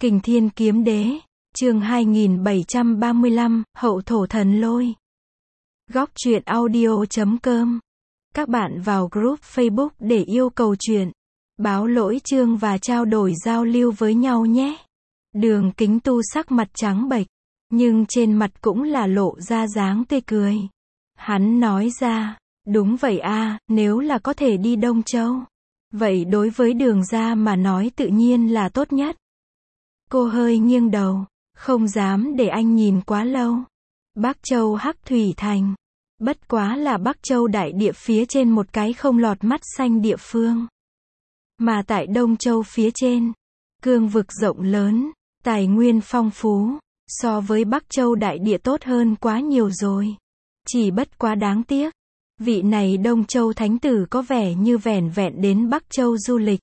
Kình Thiên Kiếm Đế, chương 2735, Hậu Thổ Thần Lôi. Góc truyện audio.com. Các bạn vào group Facebook để yêu cầu truyện, báo lỗi chương và trao đổi giao lưu với nhau nhé. Đường Kính Tu sắc mặt trắng bệch, nhưng trên mặt cũng là lộ ra dáng tươi cười. Hắn nói ra, đúng vậy a, nếu là có thể đi Đông Châu, vậy đối với Đường gia mà nói tự nhiên là tốt nhất. Cô hơi nghiêng đầu, không dám để anh nhìn quá lâu. Bắc Châu Hắc Thủy Thành, bất quá là Bắc Châu đại địa phía trên một cái không lọt mắt xanh địa phương. Mà tại Đông Châu phía trên, cương vực rộng lớn, tài nguyên phong phú, so với Bắc Châu đại địa tốt hơn quá nhiều rồi. Chỉ bất quá đáng tiếc, vị này Đông Châu Thánh Tử có vẻ như vẻn vẹn đến Bắc Châu du lịch.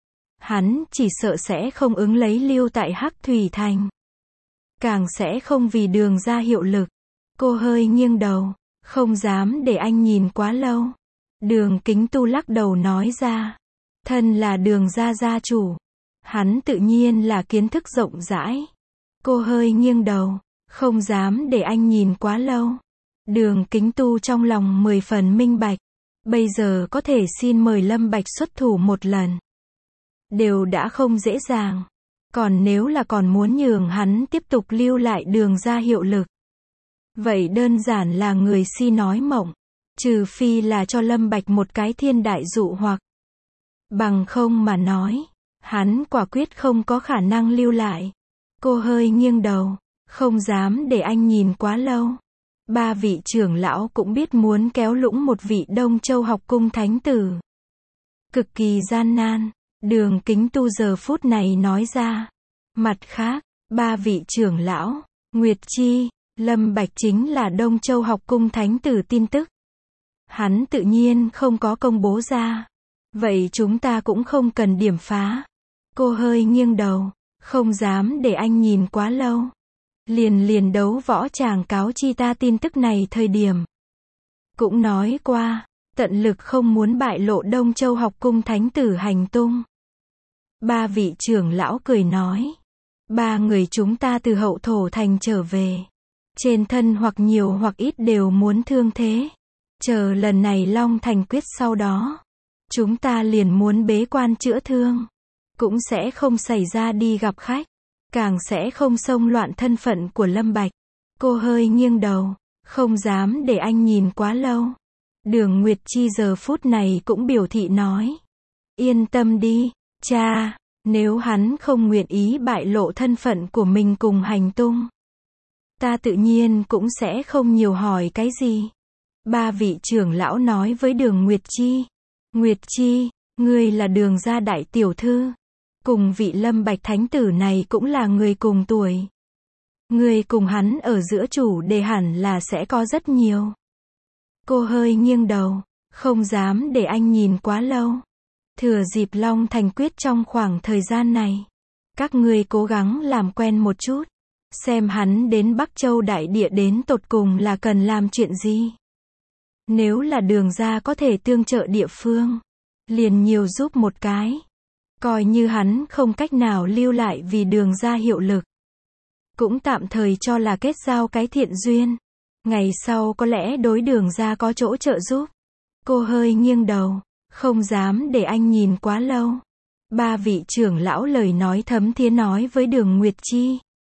Hắn chỉ sợ sẽ không ứng lấy lưu tại Hắc Thủy Thành. Càng sẽ không vì Đường gia hiệu lực. Cô hơi nghiêng đầu, không dám để anh nhìn quá lâu. Đường Kính Tu lắc đầu nói ra, thân là Đường gia gia chủ, hắn tự nhiên là kiến thức rộng rãi. Cô hơi nghiêng đầu, không dám để anh nhìn quá lâu. Đường Kính Tu trong lòng 10 phần minh bạch, bây giờ có thể xin mời Lâm Bạch xuất thủ một lần đều đã không dễ dàng, còn nếu là còn muốn nhường hắn tiếp tục lưu lại Đường gia hiệu lực, vậy đơn giản là người si nói mộng, trừ phi là cho Lâm Bạch một cái thiên đại dụ hoặc. Bằng không mà nói, hắn quả quyết không có khả năng lưu lại. Cô hơi nghiêng đầu, không dám để anh nhìn quá lâu. Ba vị trưởng lão cũng biết muốn kéo lũng một vị Đông Châu học cung thánh tử. Cực kỳ gian nan, Đường Kính Tu giờ phút này nói ra. Mặt khác, ba vị trưởng lão, Nguyệt Chi, Lâm Bạch chính là Đông Châu học cung thánh tử tin tức. Hắn tự nhiên không có công bố ra. Vậy chúng ta cũng không cần điểm phá. Cô hơi nghiêng đầu, không dám để anh nhìn quá lâu. Liền đấu võ tràng cáo chi ta tin tức này thời điểm cũng nói qua, tận lực không muốn bại lộ Đông Châu học cung thánh tử hành tung. Ba vị trưởng lão cười nói, ba người chúng ta từ Hậu Thổ Thành trở về, trên thân hoặc nhiều hoặc ít đều muốn thương thế. Chờ lần này Long Thành quyết sau đó, chúng ta liền muốn bế quan chữa thương, cũng sẽ không xảy ra đi gặp khách, càng sẽ không xông loạn thân phận của Lâm Bạch. Cô hơi nghiêng đầu, không dám để anh nhìn quá lâu. Đường Nguyệt Chi giờ phút này cũng biểu thị nói, yên tâm đi, cha, nếu hắn không nguyện ý bại lộ thân phận của mình cùng hành tung, ta tự nhiên cũng sẽ không nhiều hỏi cái gì. Ba vị trưởng lão nói với Đường Nguyệt Chi, Nguyệt Chi, ngươi là Đường gia đại tiểu thư, cùng vị Lâm Bạch thánh tử này cũng là người cùng tuổi. Ngươi cùng hắn ở giữa chủ đề hẳn là sẽ có rất nhiều. Cô hơi nghiêng đầu, không dám để anh nhìn quá lâu. Thừa dịp Long Thành quyết trong khoảng thời gian này, các ngươi cố gắng làm quen một chút, xem hắn đến Bắc Châu đại địa đến tột cùng là cần làm chuyện gì. Nếu là Đường gia có thể tương trợ địa phương, liền nhiều giúp một cái. Coi như hắn không cách nào lưu lại vì Đường gia hiệu lực, cũng tạm thời cho là kết giao cái thiện duyên. Ngày sau có lẽ đối Đường gia có chỗ trợ giúp. Cô hơi nghiêng đầu, không dám để anh nhìn quá lâu. Ba vị trưởng lão lời nói thấm thía nói với Đường Nguyệt Chi.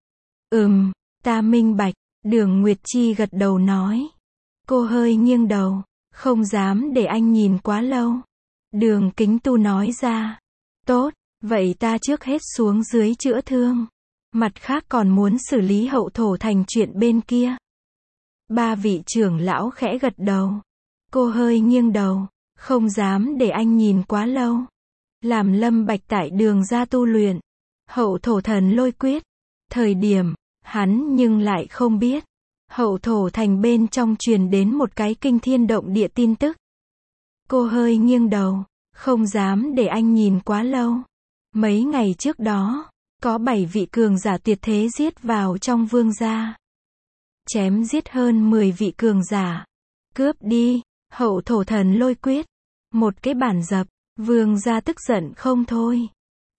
Ta minh bạch. Đường Nguyệt Chi gật đầu nói. Cô hơi nghiêng đầu, không dám để anh nhìn quá lâu. Đường Kính Tu nói ra. Tốt, vậy ta trước hết xuống dưới chữa thương. Mặt khác còn muốn xử lý Hậu Thổ Thành chuyện bên kia. Ba vị trưởng lão khẽ gật đầu. Cô hơi nghiêng đầu, không dám để anh nhìn quá lâu. Làm Lâm Bạch tại Đường gia tu luyện Hậu Thổ Thần Lôi quyết thời điểm, hắn nhưng lại không biết Hậu Thổ Thành bên trong truyền đến một cái kinh thiên động địa tin tức. Cô hơi nghiêng đầu, không dám để anh nhìn quá lâu. Mấy ngày trước đó, có 7 vị cường giả tuyệt thế giết vào trong vương gia. Chém giết hơn 10 vị cường giả. Cướp đi Hậu Thổ Thần Lôi quyết. Một cái bản dập, vương gia tức giận không thôi.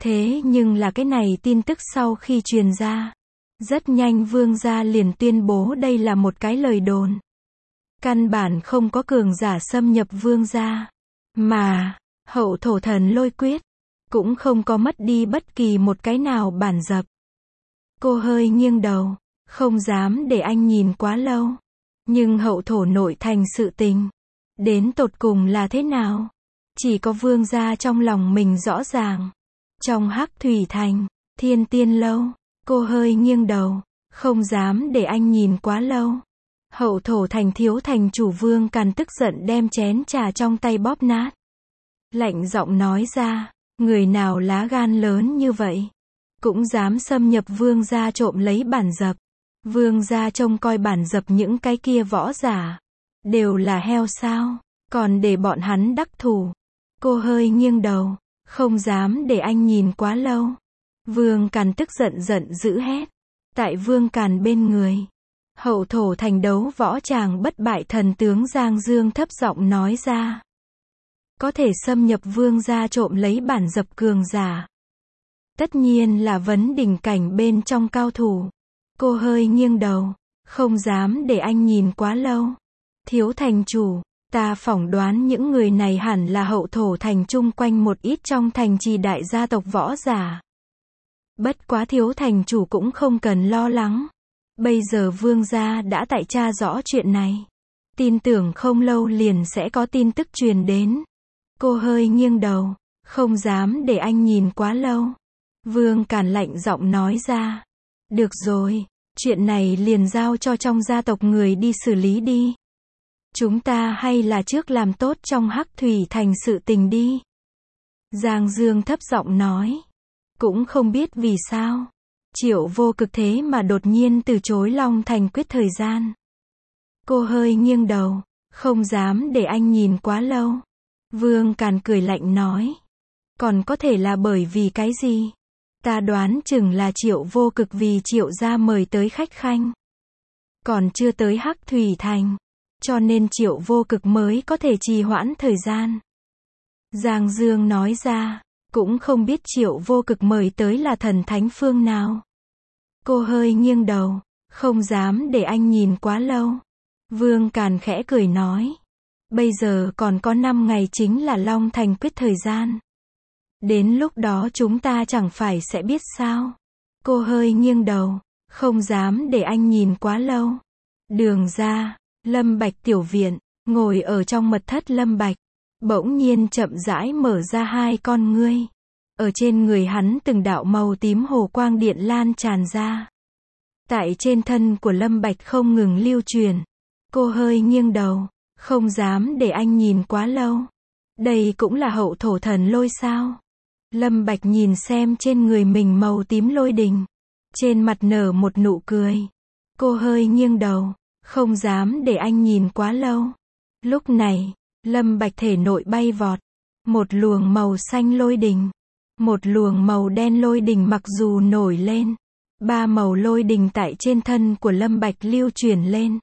Thế nhưng là cái này tin tức sau khi truyền ra, rất nhanh vương gia liền tuyên bố đây là một cái lời đồn. Căn bản không có cường giả xâm nhập vương gia. Mà, hậu thổ thần lôi quyết, cũng không có mất đi bất kỳ một cái nào bản dập. Cô hơi nghiêng đầu, không dám để anh nhìn quá lâu. Nhưng hậu thổ nội thành sự tình, đến tột cùng là thế nào? Chỉ có vương gia trong lòng mình rõ ràng. Trong Hắc Thủy Thành, Thiên Tiên Lâu, cô hơi nghiêng đầu, không dám để anh nhìn quá lâu. Hậu thổ thành thiếu thành chủ Vương Càn tức giận đem chén trà trong tay bóp nát. Lạnh giọng nói ra, người nào lá gan lớn như vậy, cũng dám xâm nhập vương gia trộm lấy bản dập. Vương gia trông coi bản dập những cái kia võ giả, đều là heo sao, còn để bọn hắn đắc thủ. Cô hơi nghiêng đầu, không dám để anh nhìn quá lâu. Vương Càn tức giận giận dữ hét. Tại Vương Càn bên người, hậu thổ thành đấu võ tràng bất bại thần tướng Giang Dương thấp giọng nói ra. Có thể xâm nhập vương gia trộm lấy bản dập cường giả, tất nhiên là vấn đỉnh cảnh bên trong cao thủ. Cô hơi nghiêng đầu, không dám để anh nhìn quá lâu. Thiếu thành chủ, ta phỏng đoán những người này hẳn là hậu thổ thành chung quanh một ít trong thành trì đại gia tộc võ giả. Bất quá thiếu thành chủ cũng không cần lo lắng. Bây giờ vương gia đã tại tra rõ chuyện này. Tin tưởng không lâu liền sẽ có tin tức truyền đến. Cô hơi nghiêng đầu, không dám để anh nhìn quá lâu. Vương Càn lạnh giọng nói ra. Được rồi, chuyện này liền giao cho trong gia tộc người đi xử lý đi. Chúng ta hay là trước làm tốt trong Hắc Thủy Thành sự tình đi. Giang Dương thấp giọng nói. Cũng không biết vì sao, Triệu Vô Cực thế mà đột nhiên từ chối Long Thành quyết thời gian. Cô hơi nghiêng đầu, không dám để anh nhìn quá lâu. Vương Càn cười lạnh nói. Còn có thể là bởi vì cái gì? Ta đoán chừng là Triệu Vô Cực vì Triệu gia mời tới khách khanh, còn chưa tới Hắc Thủy Thành, cho nên Triệu Vô Cực mới có thể trì hoãn thời gian. Giang Dương nói ra, cũng không biết Triệu Vô Cực mời tới là thần thánh phương nào. Cô hơi nghiêng đầu, không dám để anh nhìn quá lâu. Vương Càn khẽ cười nói. Bây giờ còn có 5 ngày chính là Long Thành quyết thời gian. Đến lúc đó chúng ta chẳng phải sẽ biết sao. Cô hơi nghiêng đầu, không dám để anh nhìn quá lâu. Đường ra, Lâm Bạch tiểu viện, ngồi ở trong mật thất Lâm Bạch, bỗng nhiên chậm rãi mở ra hai con ngươi. Ở trên người hắn từng đạo màu tím hồ quang điện lan tràn ra. Tại trên thân của Lâm Bạch không ngừng lưu truyền. Cô hơi nghiêng đầu, không dám để anh nhìn quá lâu. Đây cũng là hậu thổ thần lôi sao? Lâm Bạch nhìn xem trên người mình màu tím lôi đình, trên mặt nở một nụ cười. Cô hơi nghiêng đầu, không dám để anh nhìn quá lâu. Lúc này, Lâm Bạch thể nội bay vọt, một luồng màu xanh lôi đình, một luồng màu đen lôi đình mặc dù nổi lên, ba màu lôi đình tại trên thân của Lâm Bạch lưu chuyển lên,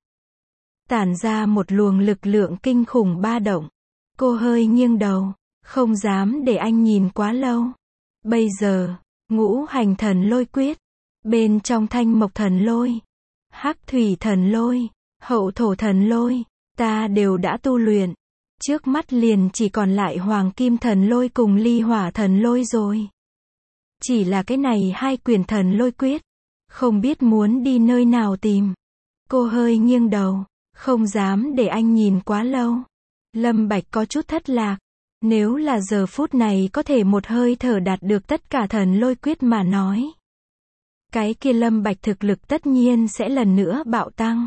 tản ra một luồng lực lượng kinh khủng ba động. Cô hơi nghiêng đầu, không dám để anh nhìn quá lâu. Bây giờ, ngũ hành thần lôi quyết, bên trong thanh mộc thần lôi, hắc thủy thần lôi, hậu thổ thần lôi, ta đều đã tu luyện. Trước mắt liền chỉ còn lại hoàng kim thần lôi cùng ly hỏa thần lôi rồi. Chỉ là cái này hai quyển thần lôi quyết, không biết muốn đi nơi nào tìm. Cô hơi nghiêng đầu, không dám để anh nhìn quá lâu. Lâm Bạch có chút thất lạc. Nếu là giờ phút này có thể một hơi thở đạt được tất cả thần lôi quyết mà nói, cái kia Lâm Bạch thực lực tất nhiên sẽ lần nữa bạo tăng.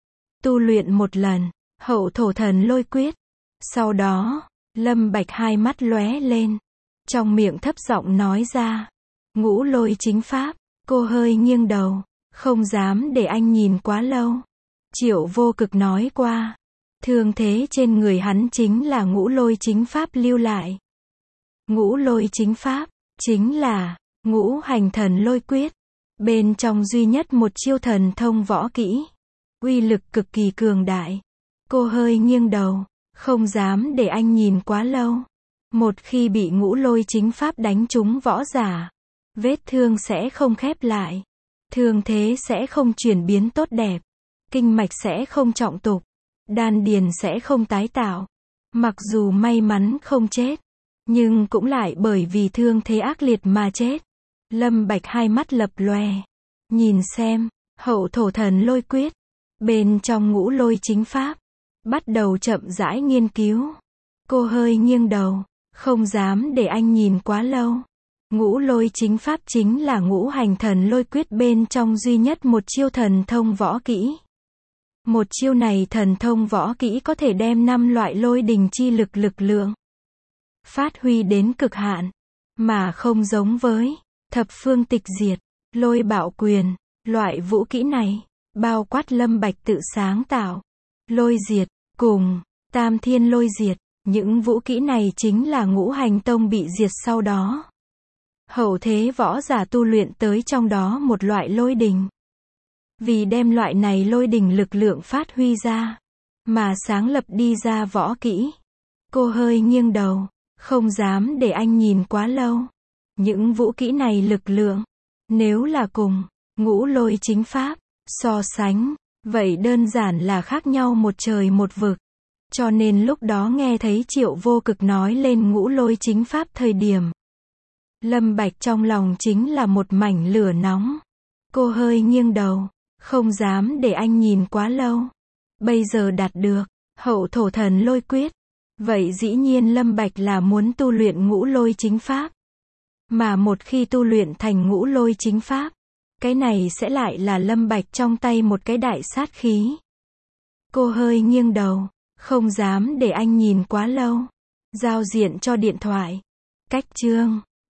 Tu luyện một lần, hậu thổ thần lôi quyết. Sau đó, Lâm Bạch hai mắt lóe lên, trong miệng thấp giọng nói ra. Ngũ lôi chính pháp. Cô hơi nghiêng đầu, không dám để anh nhìn quá lâu. Triệu Vô Cực nói qua, thương thế trên người hắn chính là ngũ lôi chính pháp lưu lại. Ngũ lôi chính pháp, chính là ngũ hành thần lôi quyết. Bên trong duy nhất một chiêu thần thông võ kỹ. Uy lực cực kỳ cường đại. Cô hơi nghiêng đầu, không dám để anh nhìn quá lâu. Một khi bị ngũ lôi chính pháp đánh trúng võ giả, vết thương sẽ không khép lại. Thương thế sẽ không chuyển biến tốt đẹp. Kinh mạch sẽ không trọng tục. Đan điền sẽ không tái tạo. Mặc dù may mắn không chết, nhưng cũng lại bởi vì thương thế ác liệt mà chết. Lâm Bạch hai mắt lập lòe. Nhìn xem, hậu thổ thần lôi quyết. Bên trong ngũ lôi chính pháp. Bắt đầu chậm rãi nghiên cứu. Cô hơi nghiêng đầu. Không dám để anh nhìn quá lâu. Ngũ lôi chính pháp chính là ngũ hành thần lôi quyết bên trong duy nhất một chiêu thần thông võ kỹ. Một chiêu này thần thông võ kỹ có thể đem 5 loại lôi đình chi lực lực lượng phát huy đến cực hạn, mà không giống với thập phương tịch diệt, lôi bạo quyền. Loại vũ kỹ này bao quát Lâm Bạch tự sáng tạo, lôi diệt, cùng tam thiên lôi diệt. Những vũ kỹ này chính là ngũ hành tông bị diệt sau đó. Hậu thế võ giả tu luyện tới trong đó một loại lôi đình. Vì đem loại này lôi đình lực lượng phát huy ra, mà sáng lập đi ra võ kỹ. Cô hơi nghiêng đầu, không dám để anh nhìn quá lâu. Những vũ kỹ này lực lượng, nếu là cùng ngũ lôi chính pháp so sánh, vậy đơn giản là khác nhau một trời một vực. Cho nên lúc đó nghe thấy Triệu Vô Cực nói lên ngũ lôi chính pháp thời điểm, Lâm Bạch trong lòng chính là một mảnh lửa nóng. Cô hơi nghiêng đầu, không dám để anh nhìn quá lâu. Bây giờ đạt được hậu thổ thần lôi quyết, vậy dĩ nhiên Lâm Bạch là muốn tu luyện ngũ lôi chính pháp. Mà một khi tu luyện thành ngũ lôi chính pháp, cái này sẽ lại là Lâm Bạch trong tay một cái đại sát khí. Cô hơi nghiêng đầu, không dám để anh nhìn quá lâu. Giao diện cho điện thoại. Cách chương